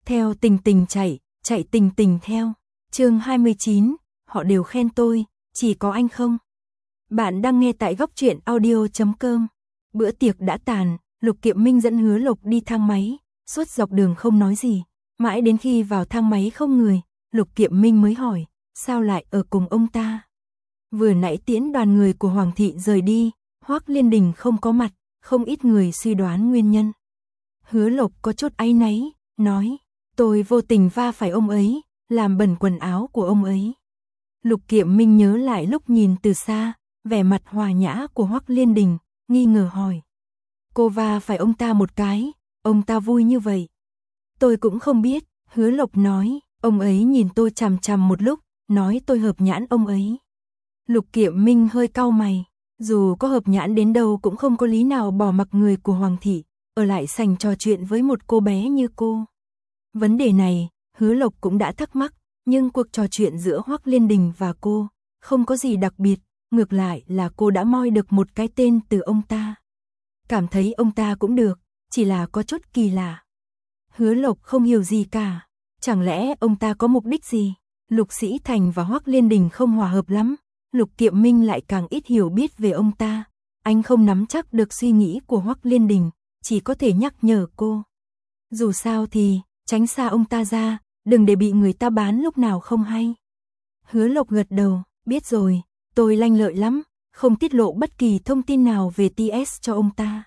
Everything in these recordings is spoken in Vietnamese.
theo tình tình chạy, chạy tình tình theo. Chương 29, họ đều khen tôi, chỉ có anh không. Bạn đang nghe tại góc truyện audio.com. Bữa tiệc đã tàn, Lục Kiệm Minh dẫn Hứa Lộc đi thang máy, suốt dọc đường không nói gì, mãi đến khi vào thang máy không người, Lục Kiệm Minh mới hỏi, sao lại ở cùng ông ta? Vừa nãy tiễn đoàn người của Hoàng thị rời đi, Hoắc Liên Đình không có mặt, không ít người suy đoán nguyên nhân. Hứa Lộc có chút áy náy, nói, tôi vô tình va phải ông ấy, làm bẩn quần áo của ông ấy. Lục Kiệm Minh nhớ lại lúc nhìn từ xa, vẻ mặt hòa nhã của Hoắc Liên Đình, nghi ngờ hỏi. Cô va phải ông ta một cái, ông ta vui như vậy. Tôi cũng không biết, Hứa Lộc nói, ông ấy nhìn tôi chằm chằm một lúc, nói tôi hợp nhãn ông ấy. Lục Kiệm Minh hơi cau mày, dù có hợp nhãn đến đâu cũng không có lý nào bỏ mặc người của Hoàng thị, ở lại sảnh trò chuyện với một cô bé như cô. Vấn đề này, Hứa Lộc cũng đã thắc mắc, nhưng cuộc trò chuyện giữa Hoắc Liên Đình và cô, không có gì đặc biệt, ngược lại là cô đã moi được một cái tên từ ông ta. Cảm thấy ông ta cũng được, chỉ là có chút kỳ lạ. Hứa Lộc không hiểu gì cả, chẳng lẽ ông ta có mục đích gì? Lục Sĩ Thành và Hoắc Liên Đình không hòa hợp lắm, Lục Kiệm Minh lại càng ít hiểu biết về ông ta. Anh không nắm chắc được suy nghĩ của Hoắc Liên Đình, chỉ có thể nhắc nhở cô. Dù sao thì, tránh xa ông ta ra, đừng để bị người ta bán lúc nào không hay. Hứa Lộc gật đầu, biết rồi, tôi lanh lợi lắm, không tiết lộ bất kỳ thông tin nào về TS cho ông ta.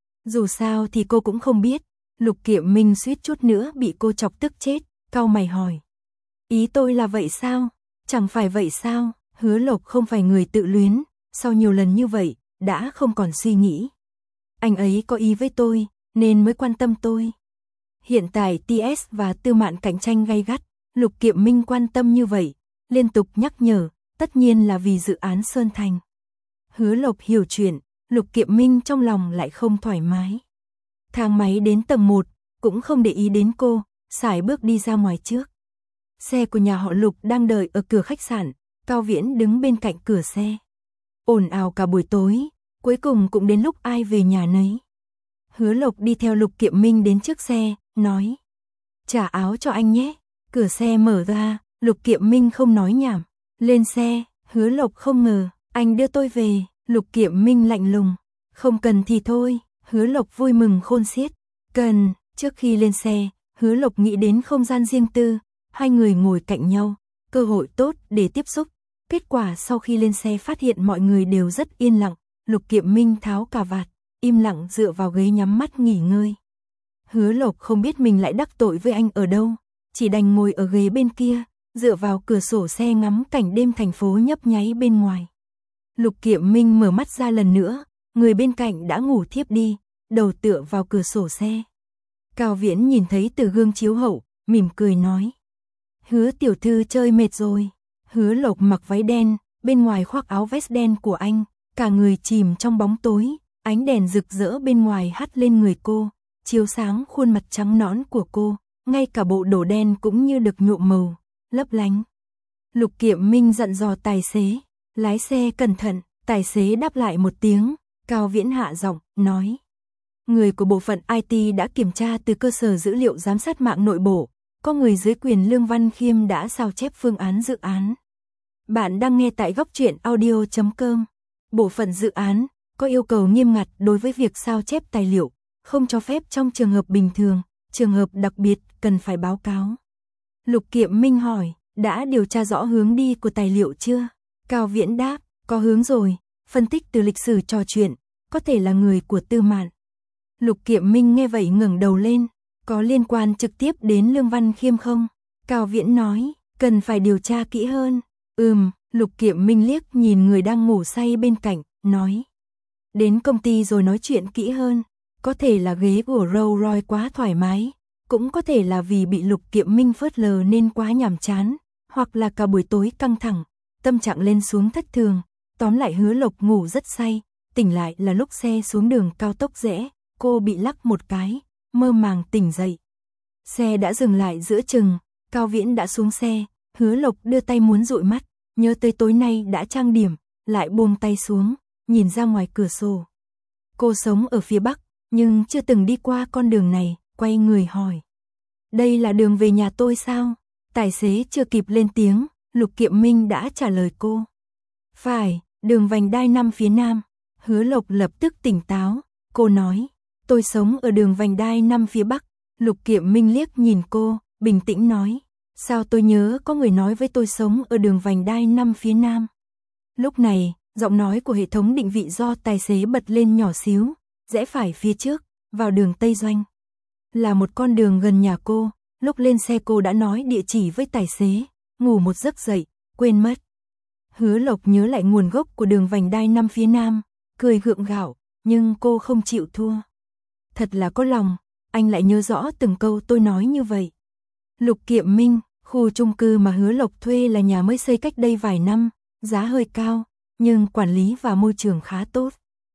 Dù sao thì cô cũng không biết. Lục Kiệm Minh suýt chút nữa bị cô chọc tức chết, cau mày hỏi. Ý tôi là vậy sao? Chẳng phải vậy sao? Hứa Lộc không phải người tự luyến, sau nhiều lần như vậy, đã không còn suy nghĩ. Anh ấy có ý với tôi, nên mới quan tâm tôi. Hiện tại TS và Tư Mạn cạnh tranh gay gắt, Lục Kiệm Minh quan tâm như vậy, liên tục nhắc nhở, tất nhiên là vì dự án Sơn Thành. Hứa Lộc hiểu chuyện, Lục Kiệm Minh trong lòng lại không thoải mái. Thang máy đến tầng 1, cũng không để ý đến cô, sải bước đi ra ngoài trước. Xe của nhà họ Lục đang đợi ở cửa khách sạn, Cao Viễn đứng bên cạnh cửa xe. Ồn ào cả buổi tối, cuối cùng cũng đến lúc ai về nhà nấy. Hứa Lộc đi theo Lục Kiệm Minh đến trước xe, nói. Trả áo cho anh nhé. Cửa xe mở ra, Lục Kiệm Minh không nói nhảm. Lên xe, Hứa Lộc không ngờ, anh đưa tôi về. Lục Kiệm Minh lạnh lùng. Không cần thì thôi, Hứa Lộc vui mừng khôn xiết. Cần, trước khi lên xe, Hứa Lộc nghĩ đến không gian riêng tư. Hai người ngồi cạnh nhau, cơ hội tốt để tiếp xúc. Kết quả sau khi lên xe phát hiện mọi người đều rất yên lặng. Lục Kiệm Minh tháo cà vạt, im lặng dựa vào ghế nhắm mắt nghỉ ngơi. Hứa Lộc không biết mình lại đắc tội với anh ở đâu, chỉ đành ngồi ở ghế bên kia, dựa vào cửa sổ xe ngắm cảnh đêm thành phố nhấp nháy bên ngoài. Lục Kiệm Minh mở mắt ra lần nữa, người bên cạnh đã ngủ thiếp đi, đầu tựa vào cửa sổ xe. Cao Viễn nhìn thấy từ gương chiếu hậu, mỉm cười nói. Hứa tiểu thư chơi mệt rồi. Hứa Lộc mặc váy đen, bên ngoài khoác áo vest đen của anh, cả người chìm trong bóng tối, ánh đèn rực rỡ bên ngoài hắt lên người cô, chiếu sáng khuôn mặt trắng nõn của cô, ngay cả bộ đồ đen cũng như được nhuộm màu, lấp lánh. Lục Kiệm Minh dặn dò tài xế, lái xe cẩn thận, tài xế đáp lại một tiếng, Cao Viễn hạ giọng, nói. Người của bộ phận IT đã kiểm tra từ cơ sở dữ liệu giám sát mạng nội bộ, có người dưới quyền Lương Văn Khiêm đã sao chép phương án dự án. Bạn đang nghe tại góc truyện audio.com. Bộ phận dự án có yêu cầu nghiêm ngặt đối với việc sao chép tài liệu, không cho phép trong trường hợp bình thường, trường hợp đặc biệt cần phải báo cáo. Lục Kiệm Minh hỏi, đã điều tra rõ hướng đi của tài liệu chưa? Cao Viễn đáp, có hướng rồi, phân tích từ lịch sử trò chuyện, có thể là người của Tư Mạn. Lục Kiệm Minh nghe vậy ngẩng đầu lên, có liên quan trực tiếp đến Lương Văn Khiêm không? Cao Viễn nói, cần phải điều tra kỹ hơn. Lục Kiệm Minh liếc nhìn người đang ngủ say bên cạnh, nói. Đến công ty rồi nói chuyện kỹ hơn, có thể là ghế của Rolls Royce quá thoải mái, cũng có thể là vì bị Lục Kiệm Minh phớt lờ nên quá nhàm chán, hoặc là cả buổi tối căng thẳng, tâm trạng lên xuống thất thường. Tóm lại Hứa Lộc ngủ rất say, tỉnh lại là lúc xe xuống đường cao tốc rẽ, cô bị lắc một cái, mơ màng tỉnh dậy. Xe đã dừng lại giữa chừng, Cao Viễn đã xuống xe, Hứa Lộc đưa tay muốn dụi mắt, nhớ tới tối nay đã trang điểm, lại buông tay xuống, nhìn ra ngoài cửa sổ. Cô sống ở phía Bắc, nhưng chưa từng đi qua con đường này, quay người hỏi. đây là đường về nhà tôi sao? Tài xế chưa kịp lên tiếng, Lục Kiệm Minh đã trả lời cô. Phải, đường vành đai 5 phía nam. Hứa Lộc lập tức tỉnh táo, cô nói, tôi sống ở đường vành đai 5 phía bắc. Lục Kiệm Minh liếc nhìn cô, bình tĩnh nói, sao tôi nhớ có người nói với tôi sống ở đường vành đai 5 phía nam. Lúc này, giọng nói của hệ thống định vị do tài xế bật lên nhỏ xíu, rẽ phải phía trước, vào đường Tây Doanh. Là một con đường gần nhà cô, lúc lên xe cô đã nói địa chỉ với tài xế, ngủ một giấc dậy, quên mất. Hứa Lộc nhớ lại nguồn gốc của đường vành đai 5 phía nam, cười gượng gạo, nhưng cô không chịu thua. Thật là có lòng, anh lại nhớ rõ từng câu tôi nói như vậy. Lục Kiệm Minh, khu chung cư mà Hứa Lộc thuê là nhà mới xây cách đây vài năm, giá hơi cao, nhưng quản lý và môi trường khá tốt.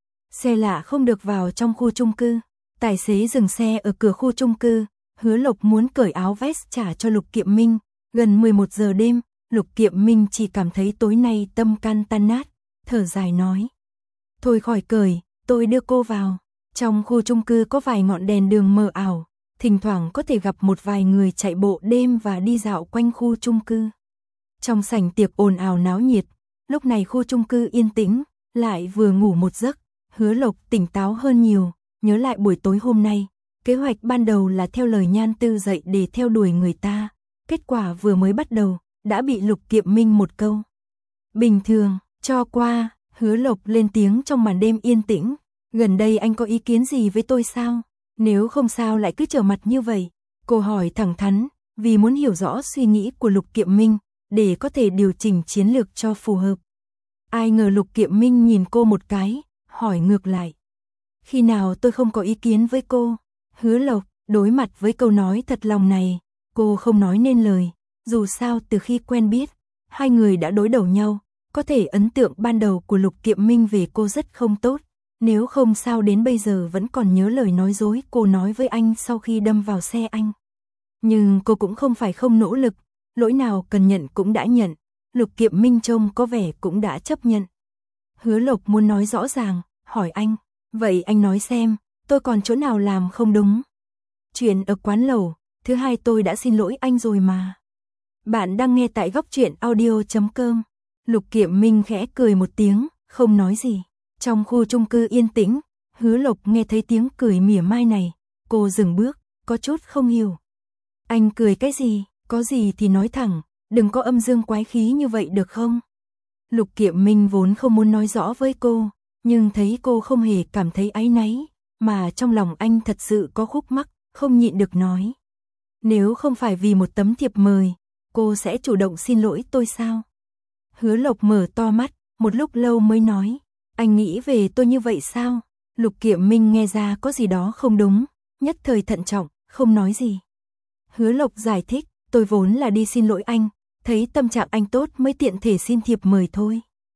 Xe lạ không được vào trong khu chung cư. Tài xế dừng xe ở cửa khu chung cư, Hứa Lộc muốn cởi áo vest trả cho Lục Kiệm Minh. Gần 11 giờ đêm, Lục Kiệm Minh chỉ cảm thấy tối nay tâm can tan nát, thở dài nói. Thôi khỏi cởi, tôi đưa cô vào. Trong khu chung cư có vài ngọn đèn đường mờ ảo, thỉnh thoảng có thể gặp một vài người chạy bộ đêm và đi dạo quanh khu chung cư. Trong sảnh tiệc ồn ào náo nhiệt, lúc này khu chung cư yên tĩnh, lại vừa ngủ một giấc, Hứa Lộc tỉnh táo hơn nhiều, nhớ lại buổi tối hôm nay, kế hoạch ban đầu là theo lời Nhan Tư dạy để theo đuổi người ta, kết quả vừa mới bắt đầu, đã bị Lục Kiệm Minh một câu. Bình thường, cho qua, Hứa Lộc lên tiếng trong màn đêm yên tĩnh, gần đây anh có ý kiến gì với tôi sao? Nếu không sao lại cứ trở mặt như vậy? Cô hỏi thẳng thắn, vì muốn hiểu rõ suy nghĩ của Lục Kiệm Minh, để có thể điều chỉnh chiến lược cho phù hợp. Ai ngờ Lục Kiệm Minh nhìn cô một cái, hỏi ngược lại. Khi nào tôi không có ý kiến với cô? Hứa Lộc, đối mặt với câu nói thật lòng này, cô không nói nên lời. Dù sao từ khi quen biết, hai người đã đối đầu nhau, có thể ấn tượng ban đầu của Lục Kiệm Minh về cô rất không tốt. Nếu không sao đến bây giờ vẫn còn nhớ lời nói dối cô nói với anh sau khi đâm vào xe anh. Nhưng cô cũng không phải không nỗ lực, lỗi nào cần nhận cũng đã nhận, Lục Kiệm Minh trông có vẻ cũng đã chấp nhận. Hứa Lộc muốn nói rõ ràng, hỏi anh, vậy anh nói xem, tôi còn chỗ nào làm không đúng? Chuyện ở quán lẩu, thứ hai tôi đã xin lỗi anh rồi mà. Bạn đang nghe tại góc truyện audio.com. Lục Kiệm Minh khẽ cười một tiếng, không nói gì. Trong khu chung cư yên tĩnh, Hứa Lộc nghe thấy tiếng cười mỉa mai này, cô dừng bước, có chút không hiểu. Anh cười cái gì, có gì thì nói thẳng, đừng có âm dương quái khí như vậy được không? Lục Kiệm Minh vốn không muốn nói rõ với cô, nhưng thấy cô không hề cảm thấy áy náy, mà trong lòng anh thật sự có khúc mắc, không nhịn được nói. Nếu không phải vì một tấm thiệp mời, cô sẽ chủ động xin lỗi tôi sao? Hứa Lộc mở to mắt, một lúc lâu mới nói, anh nghĩ về tôi như vậy sao? Lục Kiệm Minh nghe ra có gì đó không đúng, nhất thời thận trọng, không nói gì. Hứa Lộc giải thích, tôi vốn là đi xin lỗi anh, thấy tâm trạng anh tốt mới tiện thể xin thiệp mời thôi.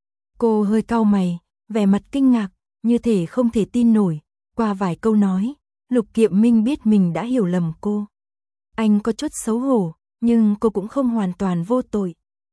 Cô hơi cau mày, vẻ mặt kinh ngạc, như thể không thể tin nổi, qua vài câu nói, Lục Kiệm Minh biết mình đã hiểu lầm cô. Anh có chút xấu hổ, nhưng cô cũng không hoàn toàn vô tội.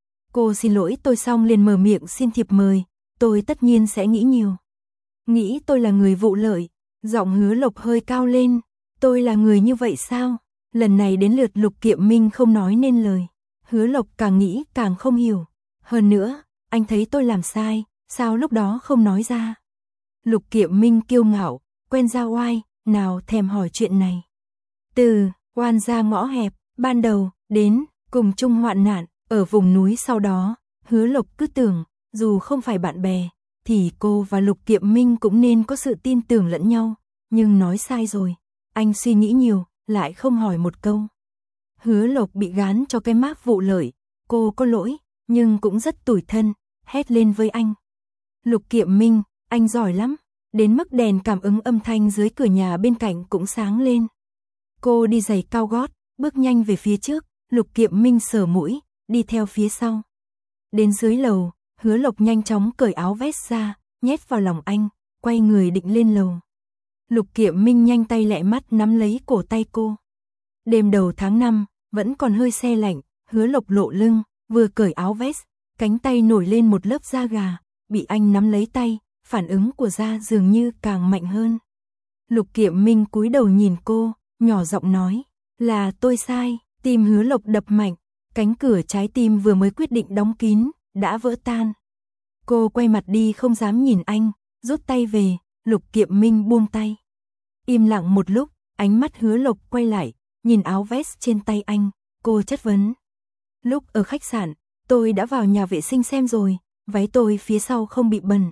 Cô xin lỗi tôi xong liền mở miệng xin thiệp mời, tôi tất nhiên sẽ nghĩ nhiều. Nghĩ tôi là người vụ lợi, giọng Hứa Lộc hơi cao lên, tôi là người như vậy sao? Lần này đến lượt Lục Kiệm Minh không nói nên lời. Hứa Lộc càng nghĩ càng không hiểu. Hơn nữa, anh thấy tôi làm sai, sao lúc đó không nói ra? Lục Kiệm Minh kiêu ngạo, quen ra oai, nào thèm hỏi chuyện này. Từ oan ra ngõ hẹp, ban đầu, đến, cùng chung hoạn nạn, ở vùng núi sau đó, Hứa Lộc cứ tưởng, dù không phải bạn bè, thì cô và Lục Kiệm Minh cũng nên có sự tin tưởng lẫn nhau, nhưng nói sai rồi. Anh suy nghĩ nhiều, lại không hỏi một câu. Hứa Lộc bị gán cho cái mác vụ lợi, cô có lỗi, nhưng cũng rất tủi thân, hét lên với anh. Lục Kiệm Minh, anh giỏi lắm, đến mức đèn cảm ứng âm thanh dưới cửa nhà bên cạnh cũng sáng lên. Cô đi giày cao gót, bước nhanh về phía trước, Lục Kiệm Minh sờ mũi, đi theo phía sau. Đến dưới lầu, Hứa Lộc nhanh chóng cởi áo vest ra, nhét vào lòng anh, quay người định lên lầu. Lục Kiệm Minh nhanh tay lẹ mắt nắm lấy cổ tay cô. Đêm đầu tháng 5, vẫn còn hơi se lạnh, Hứa Lộc lộ lưng, vừa cởi áo vest, cánh tay nổi lên một lớp da gà, bị anh nắm lấy tay, phản ứng của da dường như càng mạnh hơn. Lục Kiệm Minh cúi đầu nhìn cô, nhỏ giọng nói, Là tôi sai, tim Hứa Lộc đập mạnh, cánh cửa trái tim vừa mới quyết định đóng kín, đã vỡ tan. Cô quay mặt đi không dám nhìn anh, rút tay về, Lục Kiệm Minh buông tay. Im lặng một lúc, ánh mắt Hứa Lộc quay lại, nhìn áo vest trên tay anh, cô chất vấn. Lúc ở khách sạn, tôi đã vào nhà vệ sinh xem rồi, váy tôi phía sau không bị bẩn.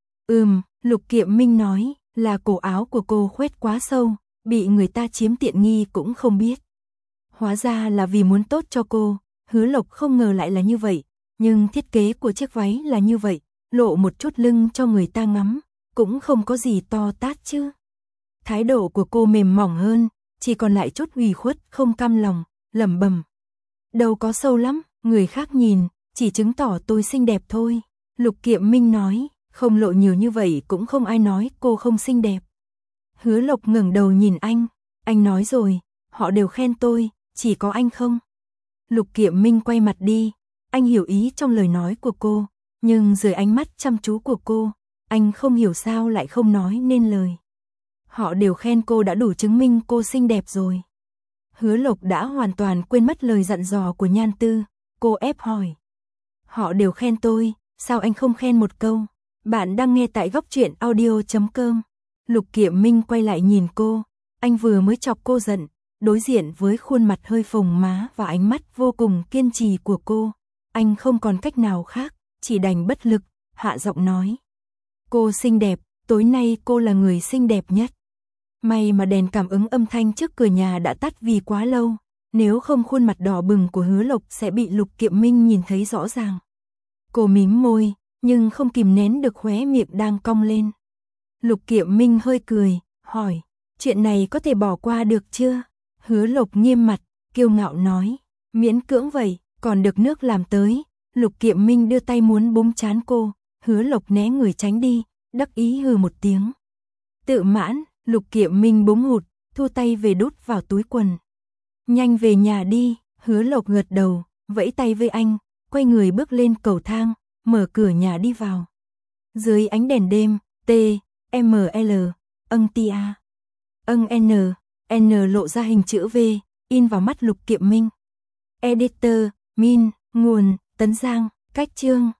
Lục Kiệm Minh nói, là cổ áo của cô khoét quá sâu, bị người ta chiếm tiện nghi cũng không biết. Hóa ra là vì muốn tốt cho cô, Hứa Lộc không ngờ lại là như vậy, nhưng thiết kế của chiếc váy là như vậy, lộ một chút lưng cho người ta ngắm, cũng không có gì to tát chứ. Thái độ của cô mềm mỏng hơn, chỉ còn lại chút ủy khuất không cam lòng, lẩm bẩm. Đâu có sâu lắm, người khác nhìn, chỉ chứng tỏ tôi xinh đẹp thôi. Lục Kiệm Minh nói, không lộ nhiều như vậy cũng không ai nói cô không xinh đẹp. Hứa Lộc ngẩng đầu nhìn anh nói rồi, họ đều khen tôi, chỉ có anh không. Lục Kiệm Minh quay mặt đi, anh hiểu ý trong lời nói của cô, nhưng dưới ánh mắt chăm chú của cô, anh không hiểu sao lại không nói nên lời. Họ đều khen cô đã đủ chứng minh cô xinh đẹp rồi. Hứa Lộc đã hoàn toàn quên mất lời dặn dò của Nhan Tư, cô ép hỏi. Họ đều khen tôi, sao anh không khen một câu? Bạn đang nghe tại góc truyện audio.com. Lục Kiệm Minh quay lại nhìn cô, anh vừa mới chọc cô giận, đối diện với khuôn mặt hơi phồng má và ánh mắt vô cùng kiên trì của cô. Anh không còn cách nào khác, chỉ đành bất lực, hạ giọng nói. Cô xinh đẹp, tối nay cô là người xinh đẹp nhất. May mà đèn cảm ứng âm thanh trước cửa nhà đã tắt vì quá lâu, nếu không khuôn mặt đỏ bừng của Hứa Lộc sẽ bị Lục Kiệm Minh nhìn thấy rõ ràng. Cô mím môi, nhưng không kìm nén được khóe miệng đang cong lên. Lục Kiệm Minh hơi cười, hỏi, chuyện này có thể bỏ qua được chưa? Hứa Lộc nghiêm mặt, kiêu ngạo nói, miễn cưỡng vậy, còn được nước làm tới. Lục Kiệm Minh đưa tay muốn búng trán cô, Hứa Lộc né người tránh đi, đắc ý hừ một tiếng. Tự mãn, Lục Kiệm Minh búng hụt, thu tay về đút vào túi quần. Nhanh về nhà đi, Hứa Lộc gật đầu, vẫy tay với anh, quay người bước lên cầu thang, mở cửa nhà đi vào. Dưới ánh đèn đêm, T-M-L, tia, N lộ ra hình chữ V, in vào mắt Lục Kiệm Minh. Editor, Min, nguồn, Tấn Giang, cách chương.